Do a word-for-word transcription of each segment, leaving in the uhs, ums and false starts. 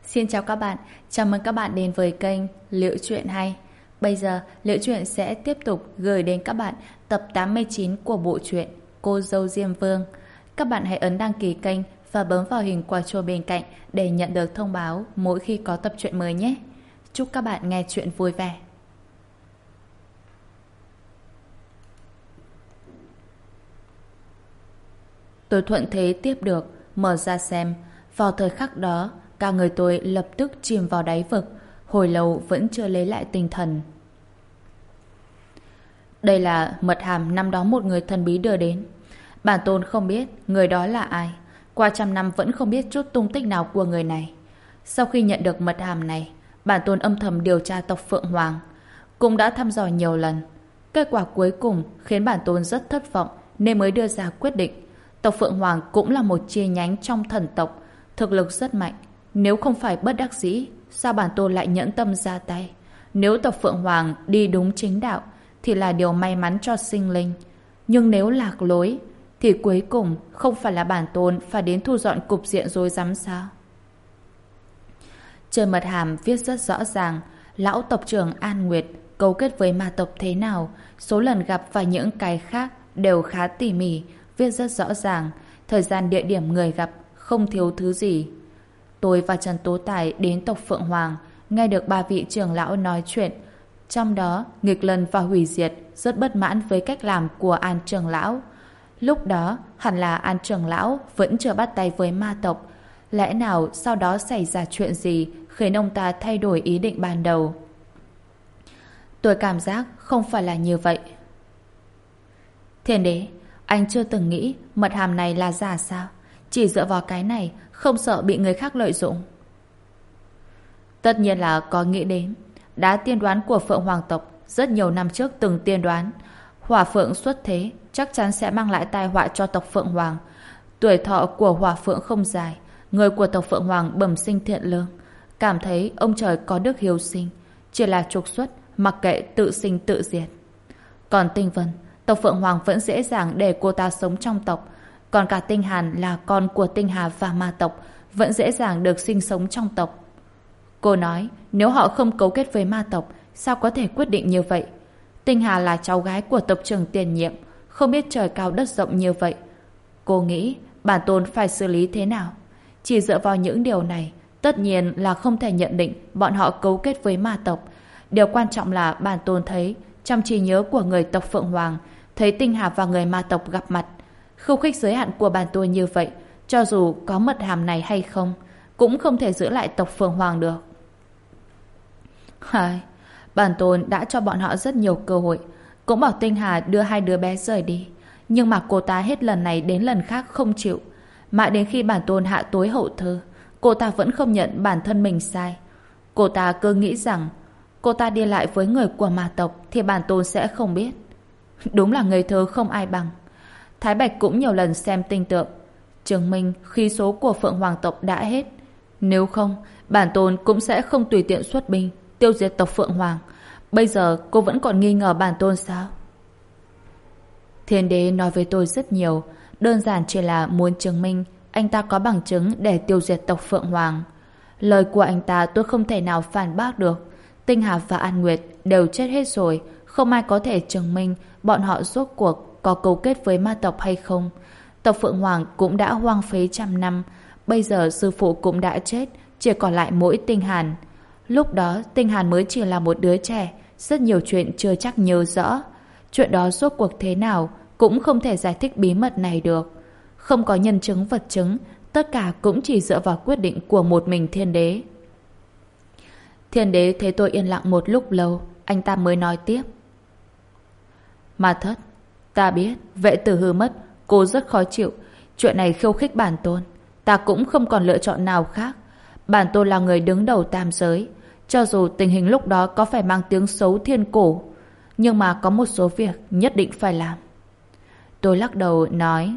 Xin chào các bạn, chào mừng các bạn đến với kênh Liễu Chuyện Hay. Bây giờ, Liễu Chuyện sẽ tiếp tục gửi đến các bạn tập tám mươi chín của bộ truyện Cô dâu Diêm Vương. Các bạn hãy ấn đăng ký kênh và bấm vào hình quả chuông bên cạnh để nhận được thông báo mỗi khi có tập truyện mới nhé. Chúc các bạn nghe chuyện vui vẻ. Tôi thuận thế tiếp được, mở ra xem. Vào thời khắc đó, cả người tôi lập tức chìm vào đáy vực, hồi lâu vẫn chưa lấy lại tinh thần. Đây là mật hàm năm đó một người thần bí đưa đến. Bản tôn không biết người đó là ai, qua trăm năm vẫn không biết chút tung tích nào của người này. Sau khi nhận được mật hàm này, bản tôn âm thầm điều tra tộc Phượng Hoàng, cũng đã thăm dò nhiều lần. Kết quả cuối cùng khiến bản tôn rất thất vọng nên mới đưa ra quyết định. Tộc Phượng Hoàng cũng là một chi nhánh trong thần tộc, thực lực rất mạnh. Nếu không phải bất đắc dĩ, sao bản tôn lại nhẫn tâm ra tay? Nếu tộc Phượng Hoàng đi đúng chính đạo thì là điều may mắn cho sinh linh. Nhưng nếu lạc lối thì cuối cùng không phải là bản tôn phải đến thu dọn cục diện rối rắm sao? Trên mật hàm viết rất rõ ràng lão tộc trưởng An Nguyệt cấu kết với ma tộc thế nào, số lần gặp và những cái khác đều khá tỉ mỉ, viết rất rõ ràng, thời gian địa điểm người gặp không thiếu thứ gì. Tôi và Trần Tố Tài đến tộc Phượng Hoàng, nghe được ba vị trưởng lão nói chuyện. Trong đó, Nghịch Lân và Hủy Diệt rất bất mãn với cách làm của An trưởng lão. Lúc đó, hẳn là An trưởng lão vẫn chưa bắt tay với ma tộc. Lẽ nào sau đó xảy ra chuyện gì khiến ông ta thay đổi ý định ban đầu? Tôi cảm giác không phải là như vậy. Thiên đế, anh chưa từng nghĩ mật hàm này là giả sao? Chỉ dựa vào cái này không sợ bị người khác lợi dụng? Tất nhiên là có nghĩ đến. Đã tiên đoán của Phượng Hoàng tộc rất nhiều năm trước từng tiên đoán Hỏa Phượng xuất thế chắc chắn sẽ mang lại tai họa cho tộc Phượng Hoàng. Tuổi thọ của Hỏa Phượng không dài, người của tộc Phượng Hoàng bẩm sinh thiện lương, cảm thấy ông trời có đức hiếu sinh, chỉ là trục xuất, mặc kệ tự sinh tự diệt. Còn Tinh Vân, tộc Phượng Hoàng vẫn dễ dàng để cô ta sống trong tộc. Còn cả Tinh Hàn là con của Tinh Hà và ma tộc, vẫn dễ dàng được sinh sống trong tộc. Cô nói nếu họ không cấu kết với ma tộc, sao có thể quyết định như vậy? Tinh Hà là cháu gái của tộc trưởng tiền nhiệm, không biết trời cao đất rộng như vậy. Cô nghĩ bản tôn phải xử lý thế nào? Chỉ dựa vào những điều này, tất nhiên là không thể nhận định bọn họ cấu kết với ma tộc. Điều quan trọng là bản tôn thấy trong trí nhớ của người tộc Phượng Hoàng, thấy Tinh Hà và người ma tộc gặp mặt. Khiêu khích giới hạn của bản tôn như vậy, cho dù có mật hàm này hay không, cũng không thể giữ lại tộc Phượng Hoàng được. Hai, bản tôn đã cho bọn họ rất nhiều cơ hội, cũng bảo Tinh Hà đưa hai đứa bé rời đi, nhưng mà cô ta hết lần này đến lần khác không chịu. Mãi đến khi bản tôn hạ tối hậu thư, cô ta vẫn không nhận bản thân mình sai. Cô ta cứ nghĩ rằng cô ta đi lại với người của ma tộc thì bản tôn sẽ không biết. Đúng là ngây thơ không ai bằng. Thái Bạch cũng nhiều lần xem tinh tượng, chứng minh khí số của Phượng Hoàng tộc đã hết. Nếu không, bản tôn cũng sẽ không tùy tiện xuất binh tiêu diệt tộc Phượng Hoàng. Bây giờ cô vẫn còn nghi ngờ bản tôn sao? Thiên đế nói với tôi rất nhiều, đơn giản chỉ là muốn chứng minh anh ta có bằng chứng để tiêu diệt tộc Phượng Hoàng. Lời của anh ta tôi không thể nào phản bác được. Tinh Hà và An Nguyệt đều chết hết rồi, không ai có thể chứng minh bọn họ rốt cuộc có cấu kết với ma tộc hay không. Tộc Phượng Hoàng cũng đã hoang phế trăm năm, bây giờ sư phụ cũng đã chết, chỉ còn lại mỗi Tinh Hàn. Lúc đó Tinh Hàn mới chỉ là một đứa trẻ, rất nhiều chuyện chưa chắc nhớ rõ. Chuyện đó rốt cuộc thế nào cũng không thể giải thích bí mật này được. Không có nhân chứng vật chứng, tất cả cũng chỉ dựa vào quyết định của một mình thiên đế. Thiên đế thấy tôi yên lặng một lúc lâu, anh ta mới nói tiếp. Ma Thất, ta biết vệ tử hư mất, cô rất khó chịu. Chuyện này khiêu khích bản tôn, ta cũng không còn lựa chọn nào khác. Bản tôn là người đứng đầu tam giới, cho dù tình hình lúc đó có phải mang tiếng xấu thiên cổ, nhưng mà có một số việc nhất định phải làm. Tôi lắc đầu nói,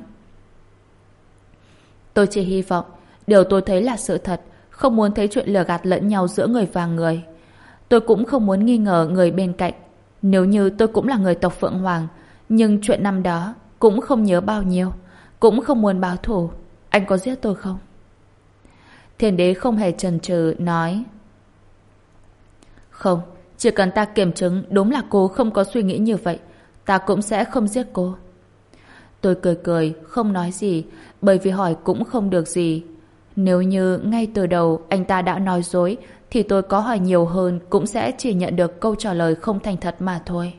tôi chỉ hy vọng điều tôi thấy là sự thật, không muốn thấy chuyện lừa gạt lẫn nhau giữa người và người. Tôi cũng không muốn nghi ngờ người bên cạnh. Nếu như tôi cũng là người tộc Phượng Hoàng, nhưng chuyện năm đó cũng không nhớ bao nhiêu, cũng không muốn báo thù. Anh có giết tôi không? Thiên đế không hề chần chừ nói: Không, chỉ cần ta kiểm chứng đúng là cô không có suy nghĩ như vậy, ta cũng sẽ không giết cô. Tôi cười cười, không nói gì, bởi vì hỏi cũng không được gì. Nếu như ngay từ đầu anh ta đã nói dối, thì tôi có hỏi nhiều hơn cũng sẽ chỉ nhận được câu trả lời không thành thật mà thôi.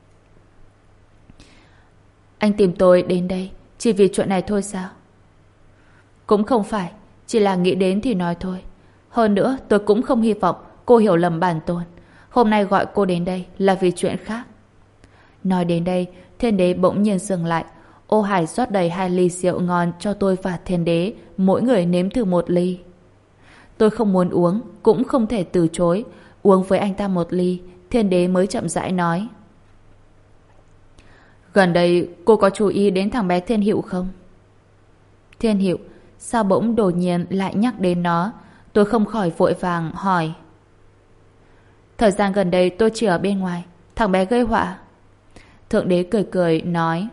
Anh tìm tôi đến đây chỉ vì chuyện này thôi sao? Cũng không phải, chỉ là nghĩ đến thì nói thôi. Hơn nữa tôi cũng không hy vọng cô hiểu lầm bản tôn. Hôm nay gọi cô đến đây là vì chuyện khác. Nói đến đây, Thiên đế bỗng nhiên dừng lại. Ô Hải rót đầy hai ly rượu ngon cho tôi và Thiên đế, mỗi người nếm thử một ly. Tôi không muốn uống, cũng không thể từ chối. Uống với anh ta một ly, Thiên đế mới chậm rãi nói: Gần đây cô có chú ý đến thằng bé Thiên Hiệu không? Thiên Hiệu? Sao bỗng đột nhiên lại nhắc đến nó? Tôi không khỏi vội vàng hỏi. Thời gian gần đây tôi chỉ ở bên ngoài. Thằng bé gây họa. Thượng đế cười cười nói: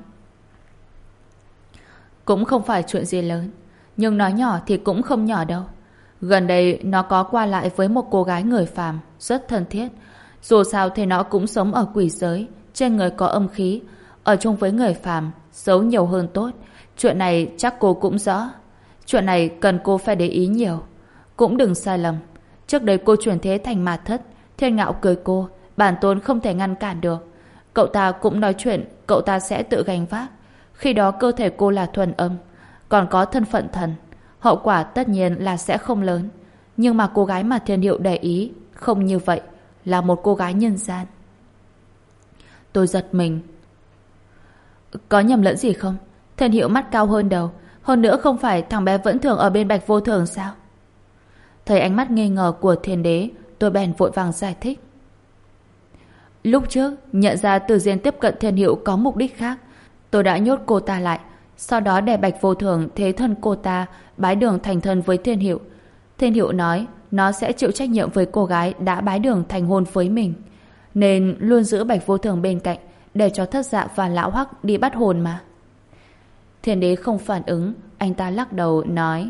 Cũng không phải chuyện gì lớn, nhưng nói nhỏ thì cũng không nhỏ đâu. Gần đây nó có qua lại với một cô gái người phàm, rất thân thiết. Dù sao thì nó cũng sống ở quỷ giới, trên người có âm khí. Ở chung với người phàm, giấu nhiều hơn tốt. Chuyện này chắc cô cũng rõ. Chuyện này cần cô phải để ý nhiều. Cũng đừng sai lầm. Trước đây cô chuyển thế thành Ma Thất, Thiên Ngạo cười cô, bản tôn không thể ngăn cản được. Cậu ta cũng nói chuyện cậu ta sẽ tự gánh vác. Khi đó cơ thể cô là thuần âm, còn có thân phận thần, hậu quả tất nhiên là sẽ không lớn. Nhưng mà cô gái mà Thiên Hiệu để ý không như vậy, là một cô gái nhân gian. Tôi giật mình. Có nhầm lẫn gì không? Thiên Hiệu mắt cao hơn đầu. Hơn nữa không phải thằng bé vẫn thường ở bên Bạch Vô Thường sao? Thấy ánh mắt nghi ngờ của Thiên đế, tôi bèn vội vàng giải thích. Lúc trước nhận ra Từ Diên tiếp cận Thiên Hiệu có mục đích khác, tôi đã nhốt cô ta lại. Sau đó để Bạch Vô Thường thế thân cô ta bái đường thành thân với Thiên Hiệu. Thiên Hiệu nói nó sẽ chịu trách nhiệm với cô gái đã bái đường thành hôn với mình, nên luôn giữ Bạch Vô Thường bên cạnh để cho Thất Dạ và Lão Hắc đi bắt hồn mà. Thiên đế không phản ứng, anh ta lắc đầu nói: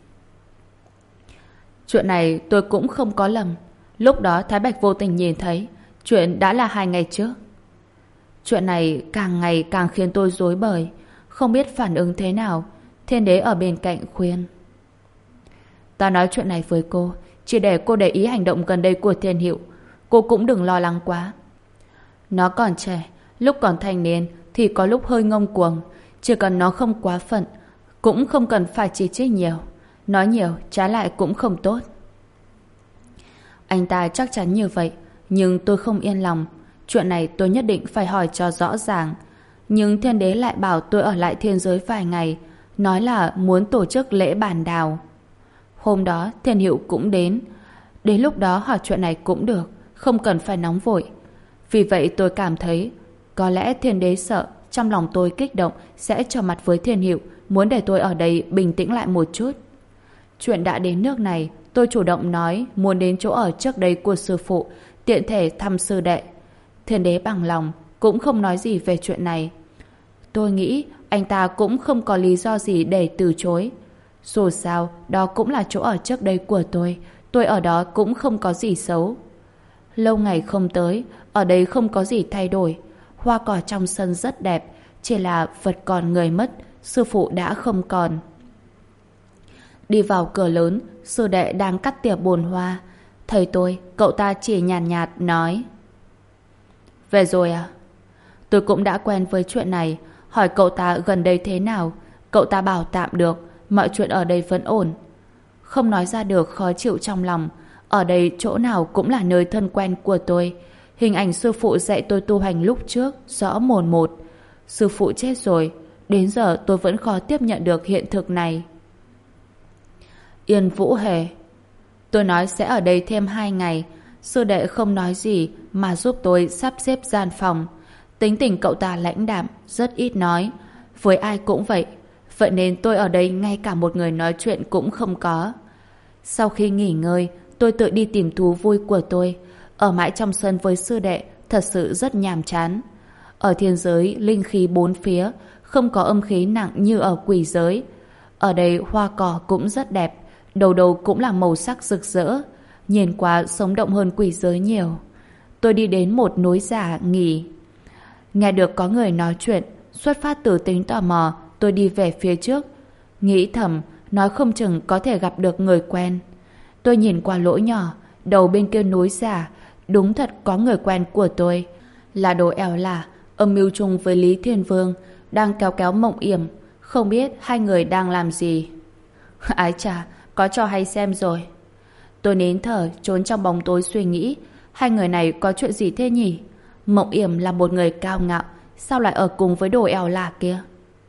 Chuyện này tôi cũng không có lầm. Lúc đó Thái Bạch vô tình nhìn thấy. Chuyện đã là hai ngày trước. Chuyện này càng ngày càng khiến tôi rối bời, không biết phản ứng thế nào. Thiên đế ở bên cạnh khuyên: Ta nói chuyện này với cô chỉ để cô để ý hành động gần đây của Thiên Hiệu. Cô cũng đừng lo lắng quá. Nó còn trẻ, lúc còn thanh niên thì có lúc hơi ngông cuồng. Chỉ cần nó không quá phận, cũng không cần phải chỉ trích nhiều. Nói nhiều trái lại cũng không tốt. Anh ta chắc chắn như vậy, nhưng tôi không yên lòng. Chuyện này tôi nhất định phải hỏi cho rõ ràng. Nhưng Thiên đế lại bảo tôi ở lại thiên giới vài ngày, nói là muốn tổ chức lễ bàn đào. Hôm đó Thiên Hiệu cũng đến. Đến lúc đó hỏi chuyện này cũng được, không cần phải nóng vội. Vì vậy tôi cảm thấy có lẽ Thiên đế sợ trong lòng tôi kích động sẽ trở mặt với Thiên Hiệu, muốn để tôi ở đây bình tĩnh lại một chút. Chuyện đã đến nước này, tôi chủ động nói muốn đến chỗ ở trước đây của sư phụ, tiện thể thăm sư đệ. Thiên đế bằng lòng, cũng không nói gì về chuyện này. Tôi nghĩ anh ta cũng không có lý do gì để từ chối. Dù sao, đó cũng là chỗ ở trước đây của tôi, tôi ở đó cũng không có gì xấu. Lâu ngày không tới, ở đây không có gì thay đổi. Hoa cỏ trong sân rất đẹp, chỉ là vật còn người mất, sư phụ đã không còn. Đi vào cửa lớn, sư đệ đang cắt tỉa bồn hoa. Thấy tôi, cậu ta chỉ nhàn nhạt, nhạt nói: Về rồi à? Tôi cũng đã quen với chuyện này, hỏi cậu ta gần đây thế nào. Cậu ta bảo tạm được, mọi chuyện ở đây vẫn ổn. Không nói ra được khó chịu trong lòng. Ở đây chỗ nào cũng là nơi thân quen của tôi. Hình ảnh sư phụ dạy tôi tu hành lúc trước rõ mồn một. Sư phụ chết rồi, đến giờ tôi vẫn khó tiếp nhận được hiện thực này. Yên Vũ Hề, tôi nói sẽ ở đây thêm hai ngày. Sư đệ không nói gì mà giúp tôi sắp xếp gian phòng. Tính tình cậu ta lãnh đạm, rất ít nói, với ai cũng vậy. Vậy nên tôi ở đây ngay cả một người nói chuyện cũng không có. Sau khi nghỉ ngơi, tôi tự đi tìm thú vui của tôi. Ở mãi trong sân với sư đệ thật sự rất nhàm chán. Ở thiên giới linh khí bốn phía, không có âm khí nặng như ở quỷ giới. Ở đây hoa cỏ cũng rất đẹp, Đầu đầu cũng là màu sắc rực rỡ, nhìn qua sống động hơn quỷ giới nhiều. Tôi đi đến một núi giả nghỉ. Nghe được có người nói chuyện, xuất phát từ tính tò mò, tôi đi về phía trước. Nghĩ thầm, nói không chừng có thể gặp được người quen. Tôi nhìn qua lỗ nhỏ, đầu bên kia núi giả, đúng thật có người quen của tôi. Là Đồ Eo Lả, âm mưu chung với Lý Thiên Vương, đang kéo kéo Mộng Yểm. Không biết hai người đang làm gì. Ái chà, có trò hay xem rồi. Tôi nín thở, trốn trong bóng tối suy nghĩ, hai người này có chuyện gì thế nhỉ? Mộng Yểm là một người cao ngạo, sao lại ở cùng với Đồ Eo Lả kia?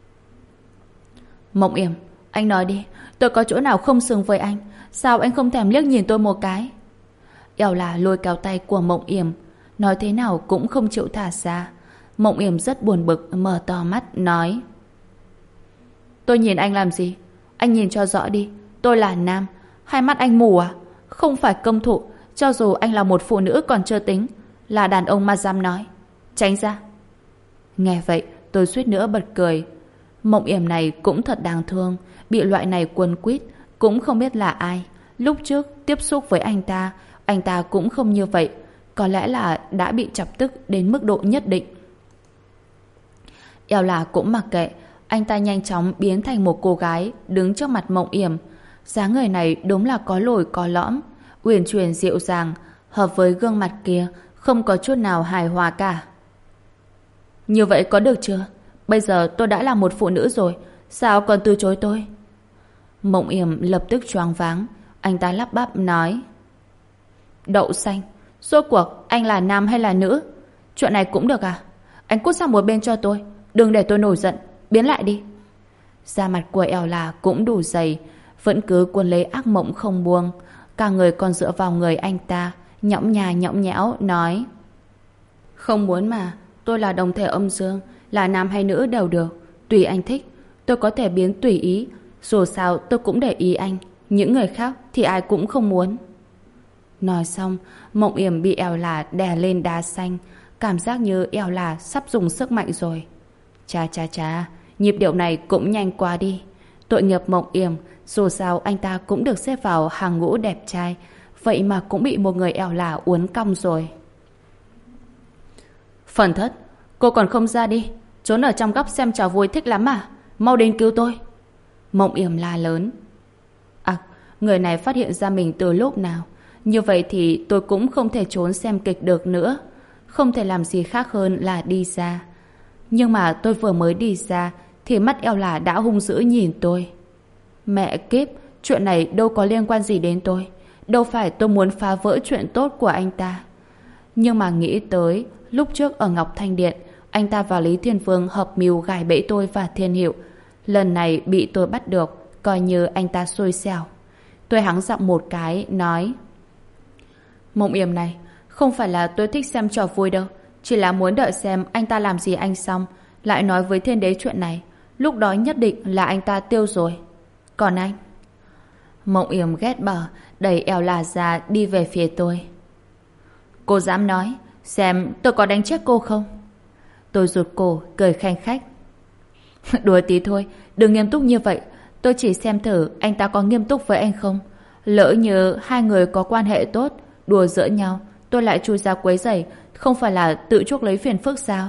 Mộng Yểm, anh nói đi, tôi có chỗ nào không xứng với anh? Sao anh không thèm liếc nhìn tôi một cái? Eo Lả lôi kéo tay của Mộng Yểm, nói thế nào cũng không chịu thả ra. Mộng Yểm rất buồn bực, mở to mắt, nói: Tôi nhìn anh làm gì? Anh nhìn cho rõ đi, tôi là nam. Hai mắt anh mù à? Không phải công thụ, cho dù anh là một phụ nữ còn chưa tính, là đàn ông mà dám nói. Tránh ra. Nghe vậy, tôi suýt nữa bật cười. Mộng Yểm này cũng thật đáng thương, bị loại này quấn quýt, cũng không biết là ai. Lúc trước tiếp xúc với anh ta, anh ta cũng không như vậy. Có lẽ là đã bị chọc tức đến mức độ nhất định. Eo Lả cũng mặc kệ, anh ta nhanh chóng biến thành một cô gái đứng trước mặt Mộng Yểm. Dáng người này đúng là có lồi có lõm, uyển chuyển dịu dàng, hợp với gương mặt kia, không có chút nào hài hòa cả. Như vậy có được chưa? Bây giờ tôi đã là một phụ nữ rồi, sao còn từ chối tôi? Mộng Yểm lập tức choáng váng, anh ta lắp bắp nói: Đậu xanh, rốt cuộc anh là nam hay là nữ? Chuyện này cũng được à? Anh cút sang một bên cho tôi, đừng để tôi nổi giận, biến lại đi. Da mặt của Eo Lả cũng đủ dày, vẫn cứ cuốn lấy ác mộng không buông. Cả người còn dựa vào người anh ta, nhõng nhà nhõng nhẽo nói: Không muốn mà, tôi là đồng thể âm dương, là nam hay nữ đều được, tùy anh thích. Tôi có thể biến tùy ý, dù sao tôi cũng để ý anh, những người khác thì ai cũng không muốn. Nói xong, Mộng Yểm bị Eo Lả đè lên đá xanh, cảm giác như Eo Lả sắp dùng sức mạnh rồi. Chà chà chà, nhịp điệu này cũng nhanh quá đi. Tội nghiệp Mộng Yểm, dù sao anh ta cũng được xếp vào hàng ngũ đẹp trai, vậy mà cũng bị một người Eo Lả uốn cong rồi. Phần thất, cô còn không ra đi, trốn ở trong góc xem trò vui thích lắm à? Mau đến cứu tôi. Mộng Yểm la lớn. À, người này phát hiện ra mình từ lúc nào? Như vậy thì tôi cũng không thể trốn xem kịch được nữa, không thể làm gì khác hơn là đi ra. Nhưng mà tôi vừa mới đi ra thì mắt Eo Lả đã hung dữ nhìn tôi. Mẹ kiếp, chuyện này đâu có liên quan gì đến tôi, đâu phải tôi muốn phá vỡ chuyện tốt của anh ta. Nhưng mà nghĩ tới lúc trước ở Ngọc Thanh Điện, anh ta và Lý Thiên Vương hợp mưu gài bẫy tôi và Thiên Hiệu. Lần này bị tôi bắt được, coi như anh ta xui xẻo. Tôi hắng giọng một cái, nói: Mộng Yểm này, không phải là tôi thích xem trò vui đâu, chỉ là muốn đợi xem anh ta làm gì anh xong, lại nói với Thiên Đế chuyện này. Lúc đó nhất định là anh ta tiêu rồi. Còn anh? Mộng Yểm ghét bỏ, đẩy Eo Lả ra đi về phía tôi. Cô dám nói, xem tôi có đánh chết cô không? Tôi rụt cổ, cười khanh khách. Đùa tí thôi, đừng nghiêm túc như vậy. Tôi chỉ xem thử anh ta có nghiêm túc với anh không. Lỡ như hai người có quan hệ tốt, đùa giỡn nhau, tôi lại chui ra quấy rầy, không phải là tự chuốc lấy phiền phức sao?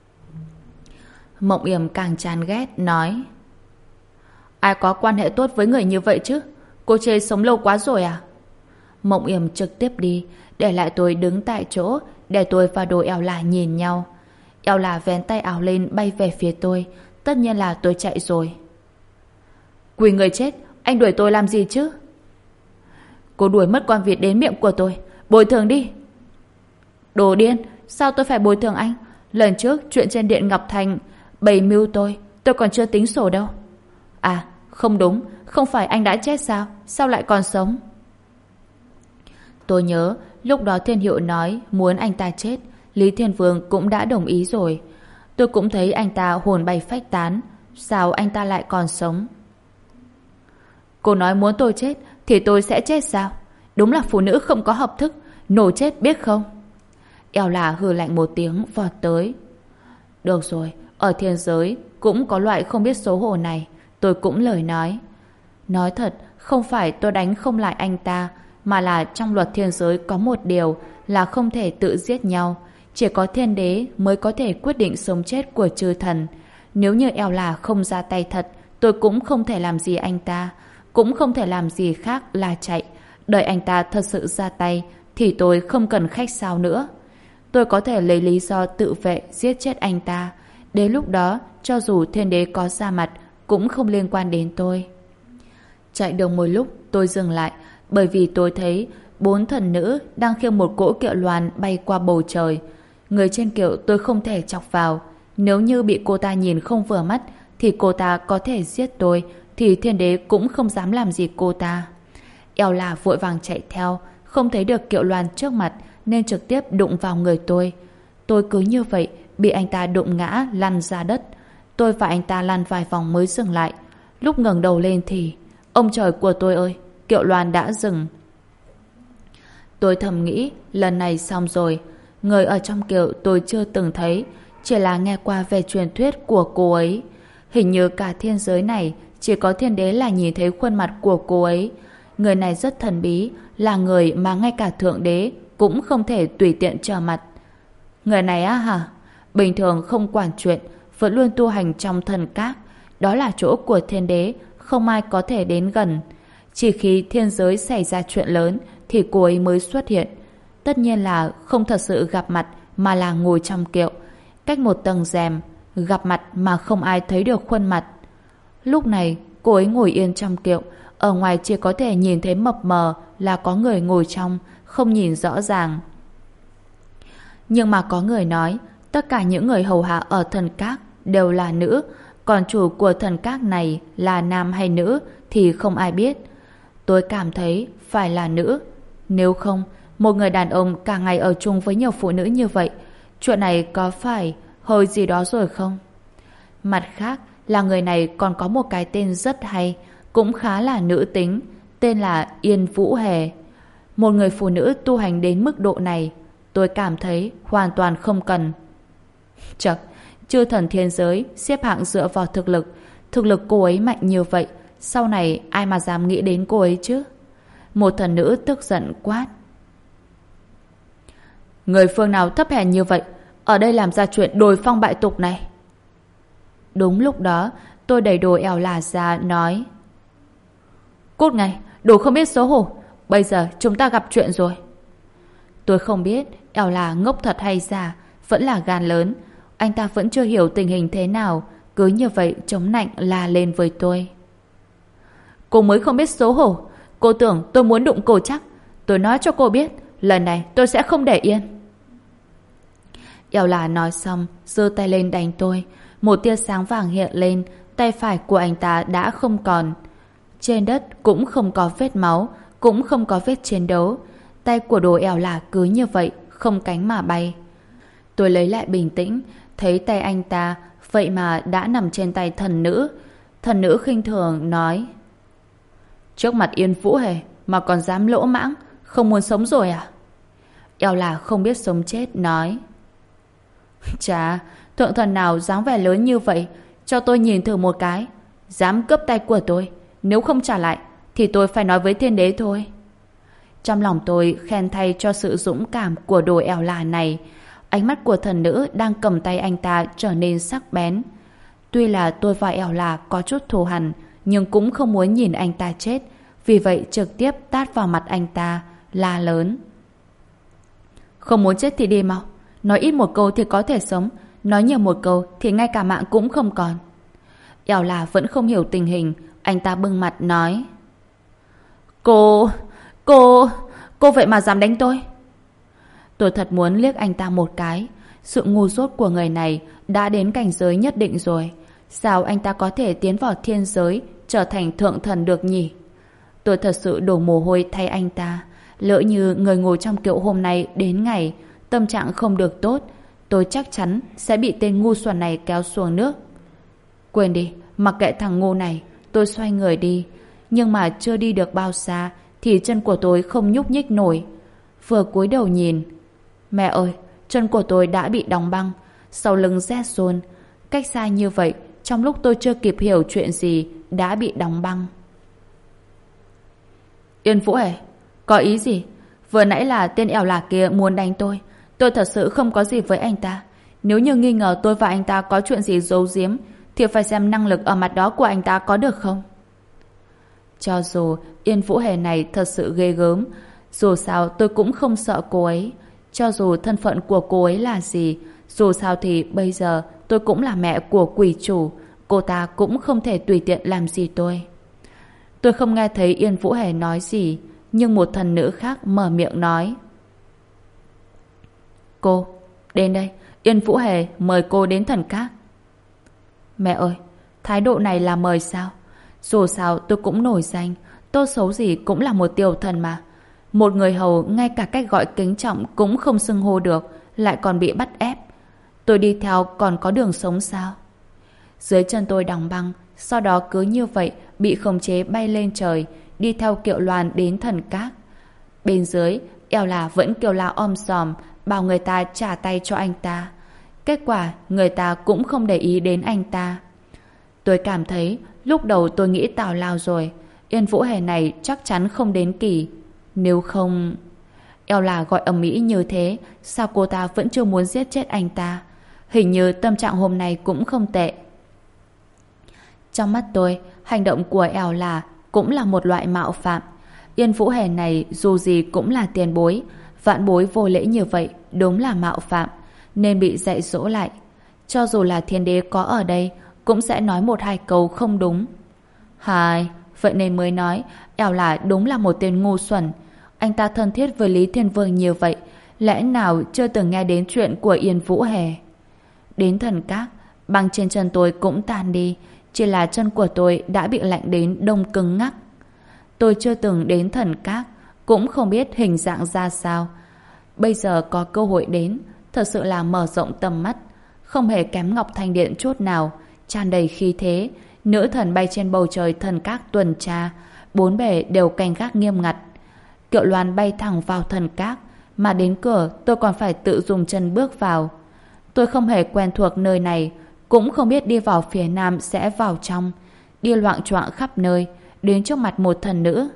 Mộng Yểm càng chán ghét, nói: Ai có quan hệ tốt với người như vậy chứ? Cô chê sống lâu quá rồi à? Mộng Yểm trực tiếp đi, để lại tôi đứng tại chỗ, để tôi và Đồ Eo Lả nhìn nhau. Eo Lả vén tay áo lên bay về phía tôi, tất nhiên là tôi chạy rồi. Quỳ người chết, anh đuổi tôi làm gì chứ? Cô đuổi mất con vịt đến miệng của tôi, bồi thường đi. Đồ điên, sao tôi phải bồi thường anh? Lần trước chuyện trên điện Ngọc Thành bày mưu tôi, tôi còn chưa tính sổ đâu. À, không đúng, không phải anh đã chết sao? Sao lại còn sống? Tôi nhớ lúc đó Thiên Hiệu nói muốn anh ta chết, Lý Thiên Vương cũng đã đồng ý rồi. Tôi cũng thấy anh ta hồn bay phách tán, sao anh ta lại còn sống? Cô nói muốn tôi chết thì tôi sẽ chết sao? Đúng là phụ nữ không có hợp thức, nổ chết biết không? Eo Lả hừ lạnh một tiếng vọt tới. Được rồi, ở thiên giới cũng có loại không biết xấu hổ này, tôi cũng lời nói. Nói thật, Không phải tôi đánh không lại anh ta, mà là trong luật thiên giới có một điều là không thể tự giết nhau. Chỉ có thiên đế mới có thể quyết định sống chết của chư thần. Nếu như eo là không ra tay thật, tôi cũng không thể làm gì anh ta, cũng không thể làm gì khác là chạy. Đợi anh ta thật sự ra tay thì tôi không cần khách sáo nữa. Tôi có thể lấy lý do tự vệ giết chết anh ta. Đến lúc đó, cho dù thiên đế có ra mặt cũng không liên quan đến tôi. Chạy được một lúc tôi dừng lại, bởi vì tôi thấy bốn thần nữ đang khiêng một cỗ kiệu loàn bay qua bầu trời. Người trên kiệu tôi không thể chọc vào. Nếu như bị cô ta nhìn không vừa mắt thì cô ta có thể giết tôi, thì thiên đế cũng không dám làm gì cô ta. Eo là vội vàng chạy theo, không thấy được kiệu loàn trước mặt nên trực tiếp đụng vào người tôi. Tôi cứ như vậy bị anh ta đụng ngã lăn ra đất. Tôi và anh ta lăn vài vòng mới dừng lại. Lúc ngẩng đầu lên thì ông trời của tôi ơi, kiệu loàn đã dừng. Tôi thầm nghĩ lần này xong rồi. Người ở trong kiệu tôi chưa từng thấy, chỉ là nghe qua về truyền thuyết của cô ấy. Hình như cả thiên giới này chỉ có thiên đế là nhìn thấy khuôn mặt của cô ấy. Người này rất thần bí, là người mà ngay cả thượng đế cũng không thể tùy tiện trở mặt. Người này á hả? Bình thường không quản chuyện, vẫn luôn tu hành trong thần các. Đó là chỗ của thiên đế, không ai có thể đến gần. Chỉ khi thiên giới xảy ra chuyện lớn thì cô ấy mới xuất hiện. Tất nhiên là không thật sự gặp mặt, mà là ngồi trong kiệu, cách một tầng rèm, gặp mặt mà không ai thấy được khuôn mặt. Lúc này cô ấy ngồi yên trong kiệu, ở ngoài chỉ có thể nhìn thấy mập mờ là có người ngồi trong, không nhìn rõ ràng. Nhưng mà có người nói tất cả những người hầu hạ ở thần các đều là nữ, còn chủ của thần các này là nam hay nữ thì không ai biết. Tôi cảm thấy phải là nữ. Nếu không, một người đàn ông cả ngày ở chung với nhiều phụ nữ như vậy, chuyện này có phải hơi gì đó rồi không? Mặt khác là người này còn có một cái tên rất hay, cũng khá là nữ tính, tên là Yên Vũ Hề. Một người phụ nữ tu hành đến mức độ này, tôi cảm thấy hoàn toàn không cần. Chật, chư thần thiên giới xếp hạng dựa vào thực lực. Thực lực cô ấy mạnh như vậy, sau này ai mà dám nghĩ đến cô ấy chứ? Một thần nữ tức giận quát. Người phương nào thấp hèn như vậy, ở đây làm ra chuyện đồi phong bại tục này? Đúng lúc đó, tôi đẩy đồ eo là ra nói. Cút ngay, đồ không biết xấu hổ. Bây giờ chúng ta gặp chuyện rồi. Tôi không biết eo là ngốc thật hay giả, vẫn là gan lớn. Anh ta vẫn chưa hiểu tình hình thế nào, cứ như vậy chống nạnh la lên với tôi. Cô mới không biết xấu hổ. Cô tưởng tôi muốn đụng cô chắc. Tôi nói cho cô biết, lần này tôi sẽ không để yên. Eo là nói xong, giơ tay lên đánh tôi. Một tia sáng vàng hiện lên, tay phải của anh ta đã không còn. Trên đất cũng không có vết máu, cũng không có vết chiến đấu. Tay của đồ eo là cứ như vậy, không cánh mà bay. Tôi lấy lại bình tĩnh, thấy tay anh ta vậy mà đã nằm trên tay thần nữ. Thần nữ khinh thường nói. Trước mặt Yên Vũ Hề mà còn dám lỗ mãng, không muốn sống rồi à? Eo là không biết sống chết nói. Chà, thượng thần nào dáng vẻ lớn như vậy, cho tôi nhìn thử một cái. Dám cướp tay của tôi, nếu không trả lại thì tôi phải nói với thiên đế thôi. Trong lòng tôi khen thay cho sự dũng cảm của đồ eo là này. Ánh mắt của thần nữ đang cầm tay anh ta trở nên sắc bén. Tuy là tôi và eo là có chút thù hằn, nhưng cũng không muốn nhìn anh ta chết, vì vậy trực tiếp tát vào mặt anh ta, la lớn. Không muốn chết thì đi mau. Nói ít một câu thì có thể sống, nói nhiều một câu thì ngay cả mạng cũng không còn. Eo là vẫn không hiểu tình hình, anh ta bưng mặt nói. Cô, cô, cô vậy mà dám đánh tôi? Tôi thật muốn liếc anh ta một cái. Sự ngu dốt của người này đã đến cảnh giới nhất định rồi. Sao anh ta có thể tiến vào thiên giới, trở thành thượng thần được nhỉ? Tôi thật sự đổ mồ hôi thay anh ta. Lỡ như người ngồi trong kiệu hôm nay đến ngày tâm trạng không được tốt, tôi chắc chắn sẽ bị tên ngu xuẩn này kéo xuống nước. Quên đi, mặc kệ thằng ngu này. Tôi xoay người đi, nhưng mà chưa đi được bao xa thì chân của tôi không nhúc nhích nổi. Vừa cúi đầu nhìn, mẹ ơi, chân của tôi đã bị đóng băng, sau lưng rét run. Cách xa như vậy, trong lúc tôi chưa kịp hiểu chuyện gì đã bị đóng băng. Yên Vũ Hề, có ý gì? Vừa nãy là tên ẻo lả kia muốn đánh tôi. Tôi thật sự không có gì với anh ta. Nếu như nghi ngờ tôi và anh ta có chuyện gì giấu giếm thì phải xem năng lực ở mặt đó của anh ta có được không? Cho dù Yên Vũ Hề này thật sự ghê gớm, dù sao tôi cũng không sợ cô ấy. Cho dù thân phận của cô ấy là gì, dù sao thì bây giờ tôi cũng là mẹ của quỷ chủ, cô ta cũng không thể tùy tiện làm gì tôi. Tôi không nghe thấy Yên Vũ Hề nói gì, nhưng một thần nữ khác mở miệng nói. Cô, đến đây, Yên Vũ Hề mời cô đến thần các. Mẹ ơi, thái độ này là mời sao? Dù sao tôi cũng nổi danh, tốt xấu gì cũng là một tiểu thần mà. Một người hầu ngay cả cách gọi kính trọng cũng không xưng hô được, lại còn bị bắt ép. Tôi đi theo còn có đường sống sao? Dưới chân tôi đóng băng, sau đó cứ như vậy bị khống chế bay lên trời, đi theo Kiệu Loan đến thần các. Bên dưới, eo là vẫn kêu la om sòm, bảo người ta trả tay cho anh ta. Kết quả, người ta cũng không để ý đến anh ta. Tôi cảm thấy, lúc đầu tôi nghĩ tào lao rồi, Yên Vũ Hề này chắc chắn không đến kỳ. Nếu không... Eo là gọi ầm ĩ như thế, sao cô ta vẫn chưa muốn giết chết anh ta? Hình như tâm trạng hôm nay cũng không tệ. Trong mắt tôi, hành động của eo là cũng là một loại mạo phạm. Yên Vũ Hề này dù gì cũng là tiền bối, vạn bối vô lễ như vậy đúng là mạo phạm, nên bị dạy dỗ lại. Cho dù là thiên đế có ở đây, cũng sẽ nói một hai câu không đúng. Hai, vậy nên mới nói eo là đúng là một tên ngu xuẩn. Anh ta thân thiết với Lý Thiên Vương nhiều vậy, lẽ nào chưa từng nghe đến chuyện của Yên Vũ Hề? Đến thần các, băng trên chân tôi cũng tan đi, chỉ là chân của tôi đã bị lạnh đến đông cứng ngắc. Tôi chưa từng đến thần các, cũng không biết hình dạng ra sao. Bây giờ có cơ hội đến, thật sự là mở rộng tầm mắt, không hề kém Ngọc Thanh Điện chút nào, tràn đầy khí thế. Nữ thần bay trên bầu trời thần các tuần tra, bốn bề đều canh gác nghiêm ngặt. Kiệu Loan bay thẳng vào thần các, mà đến cửa tôi còn phải tự dùng chân bước vào. Tôi không hề quen thuộc nơi này, cũng không biết đi vào phía nam sẽ vào trong. Đi loạng choạng khắp nơi, đến trước mặt một thần nữ.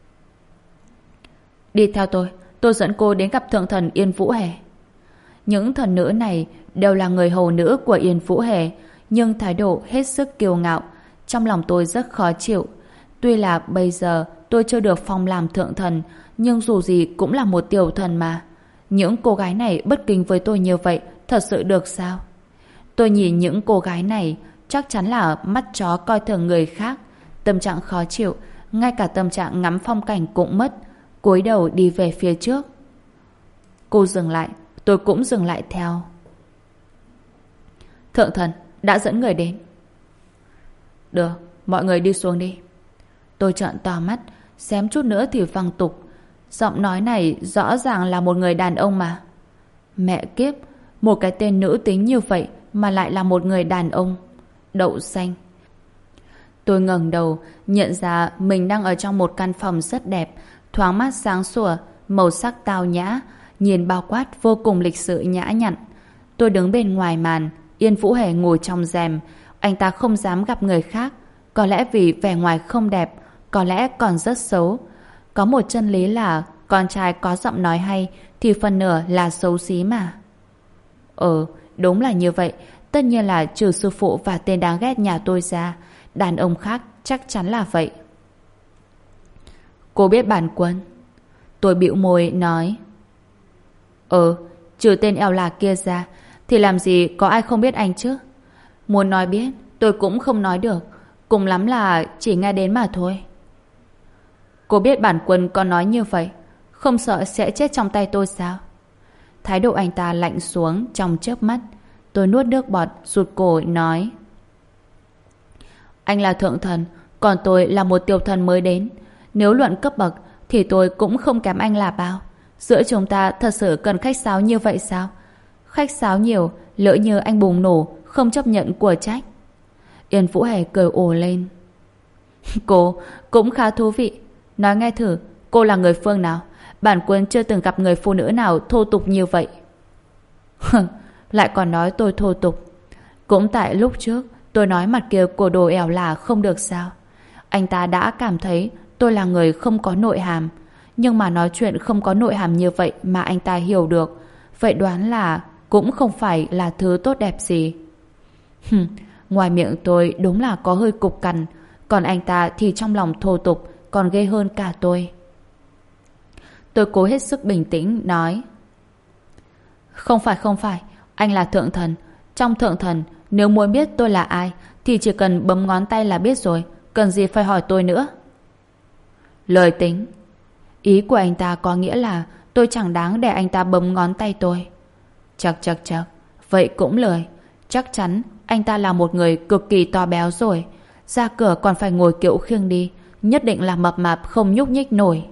Đi theo tôi, tôi dẫn cô đến gặp thượng thần Yên Vũ Hề. Những thần nữ này đều là người hầu nữ của Yên Vũ Hề, nhưng thái độ hết sức kiêu ngạo. Trong lòng tôi rất khó chịu. Tuy là bây giờ tôi chưa được phong làm thượng thần, nhưng dù gì cũng là một tiểu thần mà. Những cô gái này bất kính với tôi như vậy, thật sự được sao? Tôi nhìn những cô gái này, chắc chắn là mắt chó coi thường người khác. Tâm trạng khó chịu, ngay cả tâm trạng ngắm phong cảnh cũng mất. Cúi đầu đi về phía trước. Cô dừng lại, tôi cũng dừng lại theo. Thượng thần đã dẫn người đến. Được, mọi người đi xuống đi. Tôi trợn to mắt, xém chút nữa thì văng tục. Giọng nói này rõ ràng là một người đàn ông mà. Mẹ kiếp, một cái tên nữ tính như vậy mà lại là một người đàn ông. Đậu xanh. Tôi ngẩng đầu, nhận ra mình đang ở trong một căn phòng rất đẹp, thoáng mát sáng sủa, màu sắc tao nhã, nhìn bao quát vô cùng lịch sự nhã nhặn. Tôi đứng bên ngoài màn, Yên Vũ Hề ngồi trong rèm. Anh ta không dám gặp người khác, có lẽ vì vẻ ngoài không đẹp, có lẽ còn rất xấu. Có một chân lý là con trai có giọng nói hay thì phần nửa là xấu xí mà. Ừ, đúng là như vậy. Tất nhiên là trừ sư phụ và tên đáng ghét nhà tôi ra, đàn ông khác chắc chắn là vậy. Cô biết bản quân? Tôi bĩu môi nói. Ừ, trừ tên eo lạc kia ra thì làm gì có ai không biết anh chứ. Muốn nói biết tôi cũng không nói được, cùng lắm là chỉ nghe đến mà thôi. Cô biết bản quân có nói như vậy, không sợ sẽ chết trong tay tôi sao? Thái độ anh ta lạnh xuống trong chớp mắt. Tôi nuốt nước bọt, rụt cổ nói. Anh là thượng thần, còn tôi là một tiểu thần mới đến. Nếu luận cấp bậc thì tôi cũng không kém anh là bao. Giữa chúng ta thật sự cần khách sáo như vậy sao? Khách sáo nhiều, lỡ như anh bùng nổ, không chấp nhận của trách. Yên Vũ Hề cười ồ lên. Cô cũng khá thú vị. Nói nghe thử, cô là người phương nào? Bản quân chưa từng gặp người phụ nữ nào thô tục như vậy. Lại còn nói tôi thô tục. Cũng tại lúc trước tôi nói mặt kia của đồ ẻo là không được sao. Anh ta đã cảm thấy tôi tôi là người không có nội hàm. Nhưng mà nói chuyện không có nội hàm như vậy mà anh ta hiểu được, vậy đoán là cũng không phải là thứ tốt đẹp gì. Hừm, ngoài miệng tôi đúng là có hơi cục cằn, còn anh ta thì trong lòng thô tục, còn ghê hơn cả tôi. Tôi cố hết sức bình tĩnh nói: Không phải không phải, anh là thượng thần. Trong thượng thần, nếu muốn biết tôi là ai thì chỉ cần bấm ngón tay là biết rồi, cần gì phải hỏi tôi nữa. Lời tính. Ý của anh ta có nghĩa là tôi chẳng đáng để anh ta bấm ngón tay tôi. Chật chật chật, vậy cũng lời. Chắc chắn anh ta là một người cực kỳ to béo rồi, ra cửa còn phải ngồi kiệu khiêng đi, nhất định là mập mạp không nhúc nhích nổi.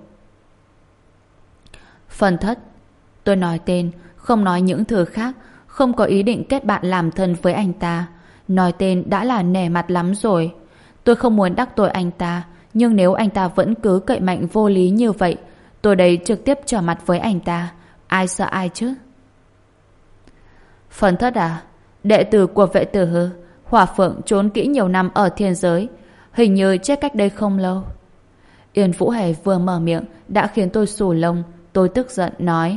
Phần thất. Tôi nói tên, không nói những thứ khác, không có ý định kết bạn làm thân với anh ta. Nói tên đã là nể mặt lắm rồi. Tôi không muốn đắc tội anh ta, nhưng nếu anh ta vẫn cứ cậy mạnh vô lý như vậy, tôi đây trực tiếp trở mặt với anh ta. Ai sợ ai chứ? Phần thất à? Đệ tử của Vệ Tử Hư, Hỏa Phượng trốn kỹ nhiều năm ở thiên giới, hình như chết cách đây không lâu. Yên Vũ Hề vừa mở miệng đã khiến tôi xù lông. Tôi tức giận nói: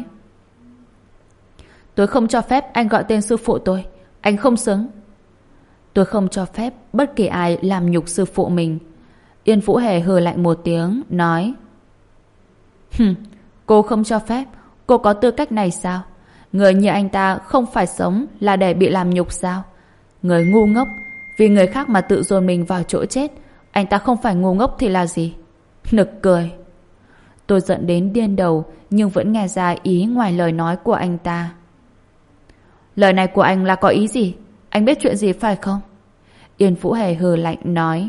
Tôi không cho phép anh gọi tên sư phụ tôi. Anh không xứng. Tôi không cho phép bất kỳ ai làm nhục sư phụ mình. Yên Vũ Hề hừ lạnh một tiếng nói: Hừm, cô không cho phép? Cô có tư cách này sao? Người như anh ta không phải sống là để bị làm nhục sao? Người ngu ngốc, vì người khác mà tự dồn mình vào chỗ chết. Anh ta không phải ngu ngốc thì là gì? Nực cười. Tôi giận đến điên đầu, nhưng vẫn nghe ra ý ngoài lời nói của anh ta. Lời này của anh là có ý gì? Anh biết chuyện gì phải không? Yên Vũ Hề hừ lạnh nói: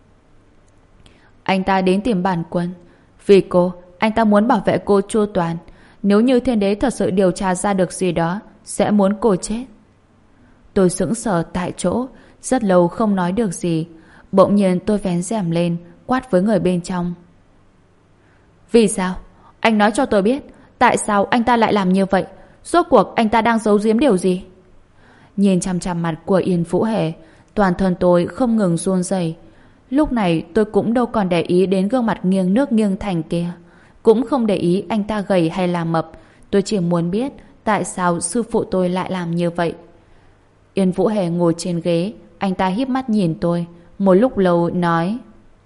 Anh ta đến tìm bản quân. Vì cô, anh ta muốn bảo vệ cô chu toàn. Nếu như thiên đế thật sự điều tra ra được gì đó, sẽ muốn cô chết. Tôi sững sờ tại chỗ, rất lâu không nói được gì. Bỗng nhiên tôi vén rèm lên, quát với người bên trong: Vì sao? Anh nói cho tôi biết, tại sao anh ta lại làm như vậy? Rốt cuộc anh ta đang giấu giếm điều gì? Nhìn chằm chằm mặt của Yên Vũ Hề, toàn thân tôi không ngừng run rẩy. Lúc này tôi cũng đâu còn để ý đến gương mặt nghiêng nước nghiêng thành kia, cũng không để ý anh ta gầy hay là mập. Tôi chỉ muốn biết tại sao sư phụ tôi lại làm như vậy. Yên Vũ Hề ngồi trên ghế, anh ta híp mắt nhìn tôi một lúc lâu nói: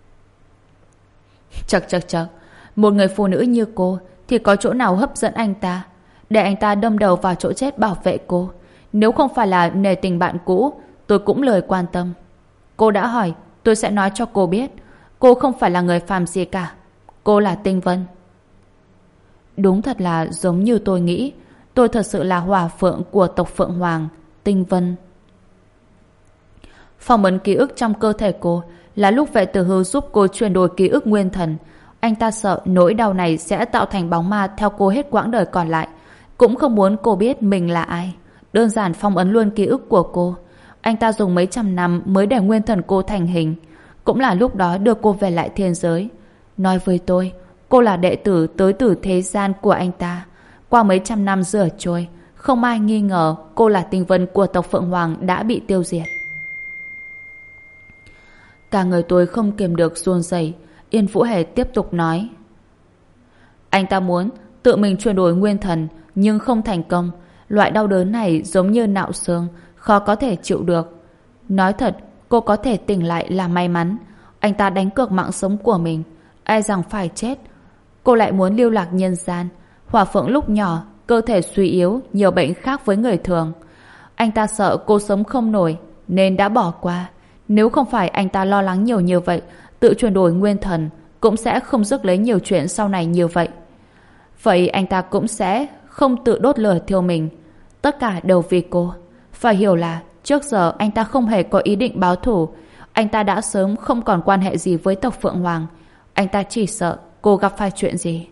Chật chật chật, một người phụ nữ như cô thì có chỗ nào hấp dẫn anh ta để anh ta đâm đầu vào chỗ chết bảo vệ cô? Nếu không phải là nể tình bạn cũ, tôi cũng lời quan tâm. Cô đã hỏi, tôi sẽ nói cho cô biết. Cô không phải là người phàm gì cả. Cô là Tinh Vân. Đúng thật là giống như tôi nghĩ. Tôi thật sự là hỏa phượng của tộc Phượng Hoàng, Tinh Vân. Phong ấn ký ức trong cơ thể cô là lúc Vệ Tử Hư giúp cô chuyển đổi ký ức nguyên thần. Anh ta sợ nỗi đau này sẽ tạo thành bóng ma theo cô hết quãng đời còn lại, cũng không muốn cô biết mình là ai. Đơn giản phong ấn luôn ký ức của cô. Anh ta dùng mấy trăm năm mới để nguyên thần cô thành hình, cũng là lúc đó đưa cô về lại thiên giới. Nói với tôi, cô là đệ tử tới từ thế gian của anh ta. Qua mấy trăm năm rửa trôi, không ai nghi ngờ cô là Tinh Vân của tộc Phượng Hoàng đã bị tiêu diệt. Cả người tôi không kiềm được run rẩy. Yên Vũ Hề tiếp tục nói: Anh ta muốn tự mình chuyển đổi nguyên thần, nhưng không thành công. Loại đau đớn này giống như nạo xương, khó có thể chịu được. Nói thật, cô có thể tỉnh lại là may mắn. Anh ta đánh cược mạng sống của mình, e rằng phải chết. Cô lại muốn lưu lạc nhân gian. Hỏa Phượng lúc nhỏ, cơ thể suy yếu, nhiều bệnh khác với người thường. Anh ta sợ cô sống không nổi, nên đã bỏ qua. Nếu không phải anh ta lo lắng nhiều như vậy, tự chuyển đổi nguyên thần, cũng sẽ không rước lấy nhiều chuyện sau này như vậy. Vậy anh ta cũng sẽ không tự đốt lửa thiêu mình. Tất cả đều vì cô. Phải hiểu là trước giờ anh ta không hề có ý định báo thù. Anh ta đã sớm không còn quan hệ gì với tộc Phượng Hoàng. Anh ta chỉ sợ cô gặp phải chuyện gì.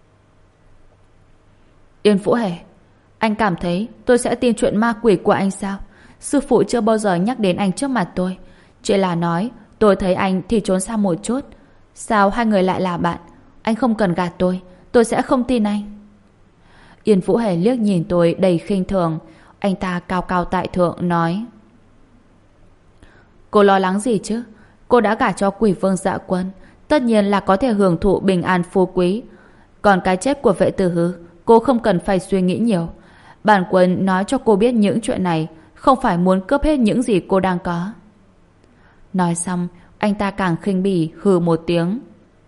Yên Vũ Hề, anh cảm thấy tôi sẽ tin chuyện ma quỷ của anh sao? Sư phụ chưa bao giờ nhắc đến anh trước mặt tôi. Chỉ là nói tôi thấy anh thì trốn xa một chút. Sao hai người lại là bạn? Anh không cần gạt tôi, tôi sẽ không tin anh. Yên Vũ Hề liếc nhìn tôi đầy khinh thường. Anh ta cao cao tại thượng nói: Cô lo lắng gì chứ? Cô đã gả cho Quỷ Vương Dạ Quân, tất nhiên là có thể hưởng thụ bình an phú quý. Còn cái chết của vệ tử hư, cô không cần phải suy nghĩ nhiều. Bản quân nói cho cô biết những chuyện này không phải muốn cướp hết những gì cô đang có. Nói xong, anh ta càng khinh bỉ hừ một tiếng.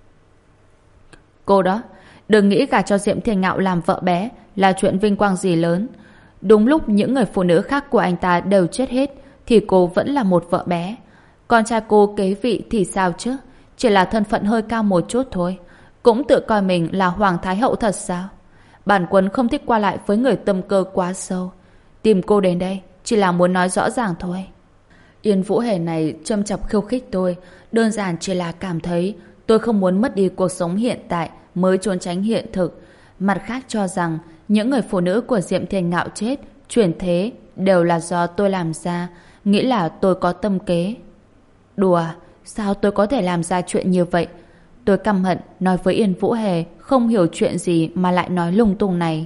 Cô đó, đừng nghĩ gả cho Diệm Thiên Ngạo làm vợ bé là chuyện vinh quang gì lớn. Đúng lúc những người phụ nữ khác của anh ta đều chết hết thì cô vẫn là một vợ bé. Con trai cô kế vị thì sao chứ? Chỉ là thân phận hơi cao một chút thôi. Cũng tự coi mình là Hoàng Thái Hậu thật sao? Bản quân không thích qua lại với người tâm cơ quá sâu. Tìm cô đến đây chỉ là muốn nói rõ ràng thôi. Yên Vũ Hề này châm chọc khiêu khích tôi, đơn giản chỉ là cảm thấy tôi không muốn mất đi cuộc sống hiện tại mới trốn tránh hiện thực. Mặt khác cho rằng những người phụ nữ của Diệm Thiên Ngạo chết, chuyển thế đều là do tôi làm ra, nghĩ là tôi có tâm kế. Đùa, sao tôi có thể làm ra chuyện như vậy? Tôi căm hận nói với Yên Vũ Hề không hiểu chuyện gì mà lại nói lung tung này.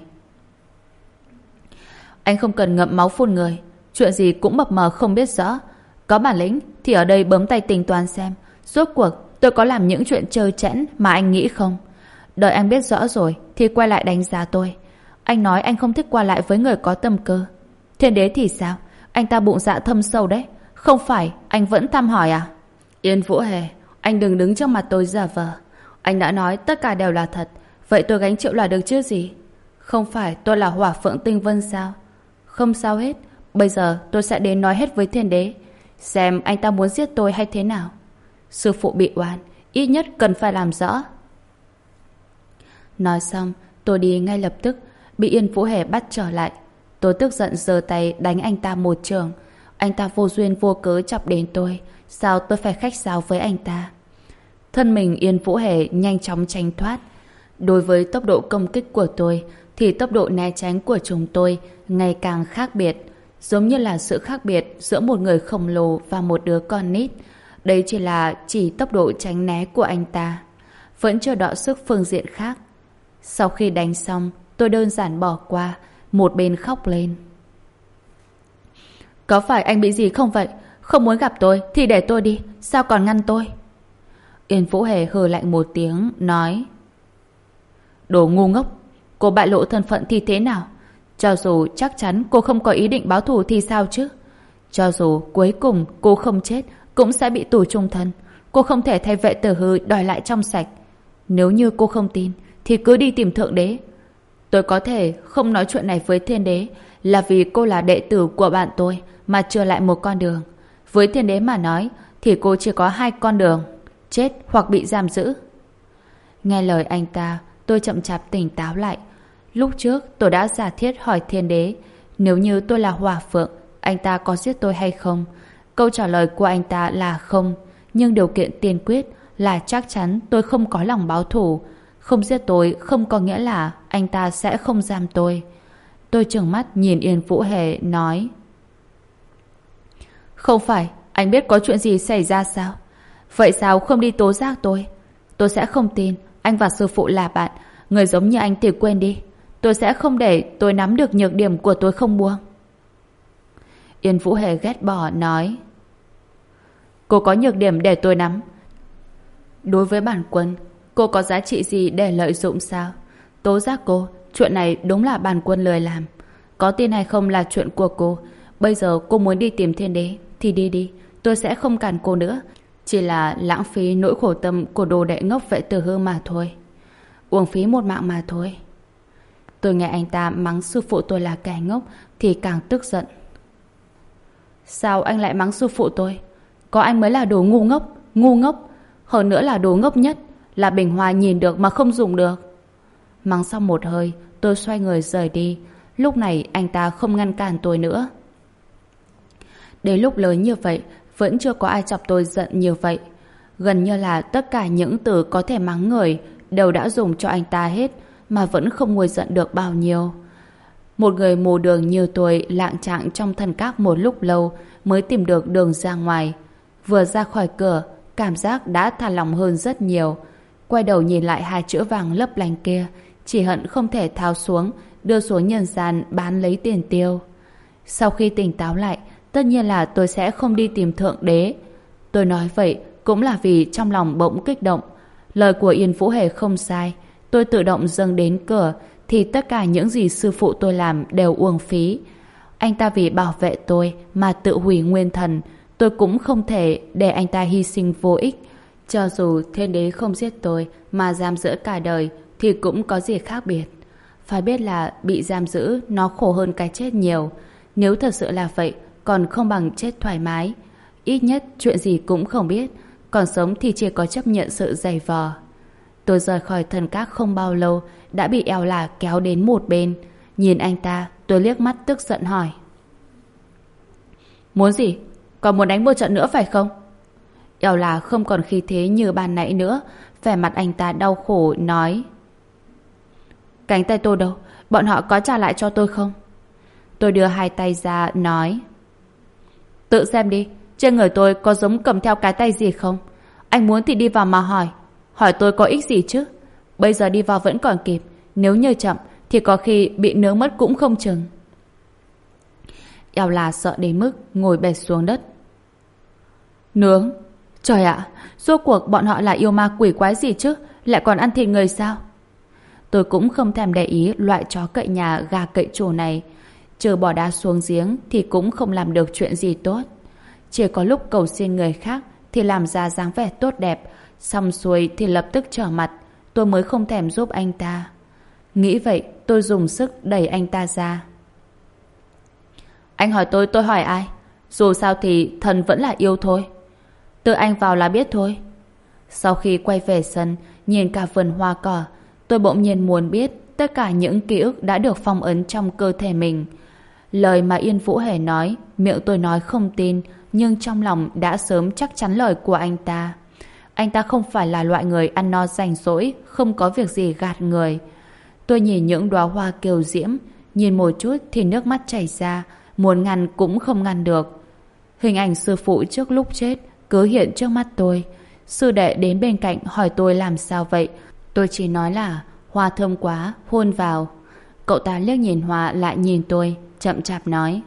Anh không cần ngậm máu phun người, chuyện gì cũng mập mờ không biết rõ. Có bản lĩnh thì ở đây bấm tay tính toán xem rốt cuộc tôi có làm những chuyện trơ trẽn mà anh nghĩ không. Đợi anh biết rõ rồi thì quay lại đánh giá tôi. Anh nói anh không thích qua lại với người có tâm cơ. Thiên đế thì sao? Anh ta bụng dạ thâm sâu đấy. Không phải anh vẫn thăm hỏi à? Yên Vũ Hề, anh đừng đứng trước mặt tôi giả vờ. Anh đã nói tất cả đều là thật, vậy tôi gánh chịu là được chứ gì? Không phải tôi là Hỏa Phượng Tinh Vân sao? Không sao hết. Bây giờ tôi sẽ đến nói hết với thiên đế, xem anh ta muốn giết tôi hay thế nào. Sư phụ bị oan, ít nhất cần phải làm rõ. Nói xong, tôi đi ngay lập tức, bị Yên Vũ Hề bắt trở lại. Tôi tức giận giơ tay đánh anh ta một trường. Anh ta vô duyên vô cớ chọc đến tôi, sao tôi phải khách sáo với anh ta? Thân mình Yên Vũ Hề nhanh chóng tránh thoát. Đối với tốc độ công kích của tôi thì tốc độ né tránh của chúng tôi ngày càng khác biệt, giống như là sự khác biệt giữa một người khổng lồ và một đứa con nít. Đấy chỉ là chỉ tốc độ tránh né của anh ta, vẫn chưa đọ sức phương diện khác. Sau khi đánh xong, tôi đơn giản bỏ qua, một bên khóc lên. Có phải anh bị gì không vậy? Không muốn gặp tôi thì để tôi đi, sao còn ngăn tôi? Yên Vũ Hề hừ lạnh một tiếng, nói: Đồ ngu ngốc, cô bại lộ thân phận thì thế nào? Cho dù chắc chắn cô không có ý định báo thù thì sao chứ? Cho dù cuối cùng cô không chết cũng sẽ bị tù chung thân. Cô không thể thay vệ tử hư đòi lại trong sạch. Nếu như cô không tin thì cứ đi tìm thượng đế. Tôi có thể không nói chuyện này với thiên đế là vì cô là đệ tử của bạn tôi mà chưa lại một con đường. Với thiên đế mà nói thì cô chỉ có hai con đường: chết hoặc bị giam giữ. Nghe lời anh ta, tôi chậm chạp tỉnh táo lại. Lúc trước tôi đã giả thiết hỏi thiên đế, nếu như tôi là Hỏa Phượng, anh ta có giết tôi hay không? Câu trả lời của anh ta là không, nhưng điều kiện tiên quyết là chắc chắn tôi không có lòng báo thù. Không giết tôi không có nghĩa là anh ta sẽ không giam tôi. Tôi trừng mắt nhìn Yên Vũ Hề, nói: Không phải anh biết có chuyện gì xảy ra sao? Vậy sao không đi tố giác tôi? Tôi sẽ không tin anh và sư phụ là bạn. Người giống như anh thì quên đi. Tôi sẽ không để tôi nắm được nhược điểm của tôi không buông. Yên Vũ Hề ghét bỏ, nói: Cô có nhược điểm để tôi nắm? Đối với bản quân, cô có giá trị gì để lợi dụng sao? Tố giác cô, chuyện này đúng là bản quân lười làm. Có tin hay không là chuyện của cô. Bây giờ cô muốn đi tìm thiên đế thì đi đi, tôi sẽ không cản cô nữa. Chỉ là lãng phí nỗi khổ tâm của đồ đệ ngốc vệ tử hư mà thôi. Uổng phí một mạng mà thôi. Tôi nghe anh ta mắng sư phụ tôi là kẻ ngốc thì càng tức giận. Sao anh lại mắng sư phụ tôi? Có anh mới là đồ ngu ngốc, ngu ngốc. Hơn nữa là đồ ngốc nhất, là bình hoa nhìn được mà không dùng được. Mắng xong một hơi, tôi xoay người rời đi. Lúc này anh ta không ngăn cản tôi nữa. Đến lúc lớn như vậy vẫn chưa có ai chọc tôi giận như vậy. Gần như là tất cả những từ có thể mắng người đều đã dùng cho anh ta hết, mà vẫn không nguôi giận được bao nhiêu. Một người mù đường như tôi lạng trạng trong thần các một lúc lâu mới tìm được đường ra ngoài. Vừa ra khỏi cửa, cảm giác đã thả lỏng hơn rất nhiều. Quay đầu nhìn lại hai chữ vàng lấp lánh kia, chỉ hận không thể tháo xuống, đưa xuống nhân gian bán lấy tiền tiêu. Sau khi tỉnh táo lại, tất nhiên là tôi sẽ không đi tìm thượng đế. Tôi nói vậy cũng là vì trong lòng bỗng kích động. Lời của Yên Vũ Hề không sai. Tôi tự động dâng đến cửa thì tất cả những gì sư phụ tôi làm đều uổng phí. Anh ta vì bảo vệ tôi mà tự hủy nguyên thần. Tôi cũng không thể để anh ta hy sinh vô ích. Cho dù thiên đế không giết tôi mà giam giữ cả đời thì cũng có gì khác biệt. Phải biết là bị giam giữ nó khổ hơn cái chết nhiều. Nếu thật sự là vậy, còn không bằng chết thoải mái. Ít nhất chuyện gì cũng không biết, còn sống thì chỉ có chấp nhận sự dày vò. Tôi rời khỏi thần các không bao lâu đã bị Eo Là kéo đến một bên. Nhìn anh ta, tôi liếc mắt tức giận hỏi: Muốn gì? Còn muốn đánh một trận nữa phải không? Eo Là không còn khí thế như ban nãy nữa. Vẻ mặt anh ta đau khổ nói: Cánh tay tôi đâu? Bọn họ có trả lại cho tôi không? Tôi đưa hai tay ra nói: Tự xem đi, trên người tôi có giống cầm theo cái tay gì không? Anh muốn thì đi vào mà hỏi. Hỏi tôi có ích gì chứ? Bây giờ đi vào vẫn còn kịp. Nếu như chậm thì có khi bị nướng mất cũng không chừng. Eo Là sợ đến mức ngồi bệt xuống đất. Nướng? Trời ạ, rốt cuộc bọn họ là yêu ma quỷ quái gì chứ? Lại còn ăn thịt người sao? Tôi cũng không thèm để ý loại chó cậy nhà gà cậy chủ này. Trừ bỏ đá xuống giếng thì cũng không làm được chuyện gì tốt. Chỉ có lúc cầu xin người khác thì làm ra dáng vẻ tốt đẹp, xong xuôi thì lập tức trở mặt. Tôi mới không thèm giúp anh ta. Nghĩ vậy tôi dùng sức đẩy anh ta ra. Anh hỏi tôi, tôi hỏi ai? Dù sao thì thần vẫn là yêu thôi. Tự anh vào là biết thôi. Sau khi quay về sân, nhìn cả vườn hoa cỏ, tôi bỗng nhiên muốn biết tất cả những ký ức đã được phong ấn trong cơ thể mình. Lời mà Yên Vũ Hề nói, miệng tôi nói không tin, nhưng trong lòng đã sớm chắc chắn lời của anh ta. Anh ta không phải là loại người ăn no rảnh rỗi, không có việc gì gạt người. Tôi nhìn những đóa hoa kiều diễm, nhìn một chút thì nước mắt chảy ra, muốn ngăn cũng không ngăn được. Hình ảnh sư phụ trước lúc chết cứ hiện trước mắt tôi. Sư đệ đến bên cạnh hỏi tôi làm sao vậy. Tôi chỉ nói là hoa thơm quá, hôn vào. Cậu ta liếc nhìn hoa lại nhìn tôi, chậm chạp nói: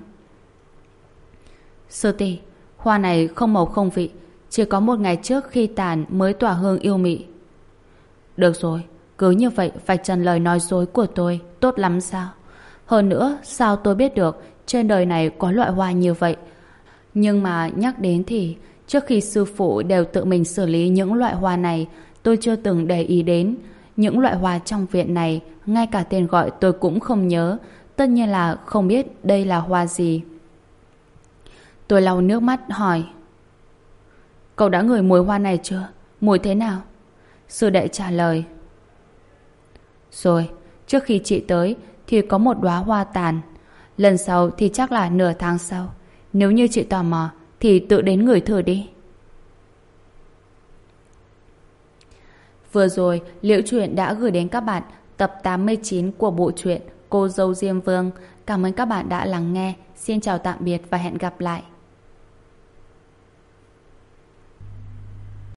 Sư tỷ, hoa này không màu không vị, chỉ có một ngày trước khi tàn mới tỏa hương yêu mị. Được rồi, cứ như vậy vạch trần lời nói dối của tôi, tốt lắm sao? Hơn nữa, sao tôi biết được trên đời này có loại hoa như vậy? Nhưng mà nhắc đến thì trước khi sư phụ đều tự mình xử lý những loại hoa này, tôi chưa từng để ý đến. Những loại hoa trong viện này, ngay cả tên gọi tôi cũng không nhớ. Tất nhiên là không biết đây là hoa gì. Tôi lau nước mắt hỏi: Cậu đã ngửi mùi hoa này chưa? Mùi thế nào? Sư đệ trả lời: Rồi, trước khi chị tới thì có một đóa hoa tàn. Lần sau thì chắc là nửa tháng sau. Nếu như chị tò mò thì tự đến ngửi thử đi. Vừa rồi, Liễu Chuyện đã gửi đến các bạn tập tám mươi chín của bộ truyện Cô Dâu Diêm Vương. Cảm ơn các bạn đã lắng nghe. Xin chào tạm biệt và hẹn gặp lại.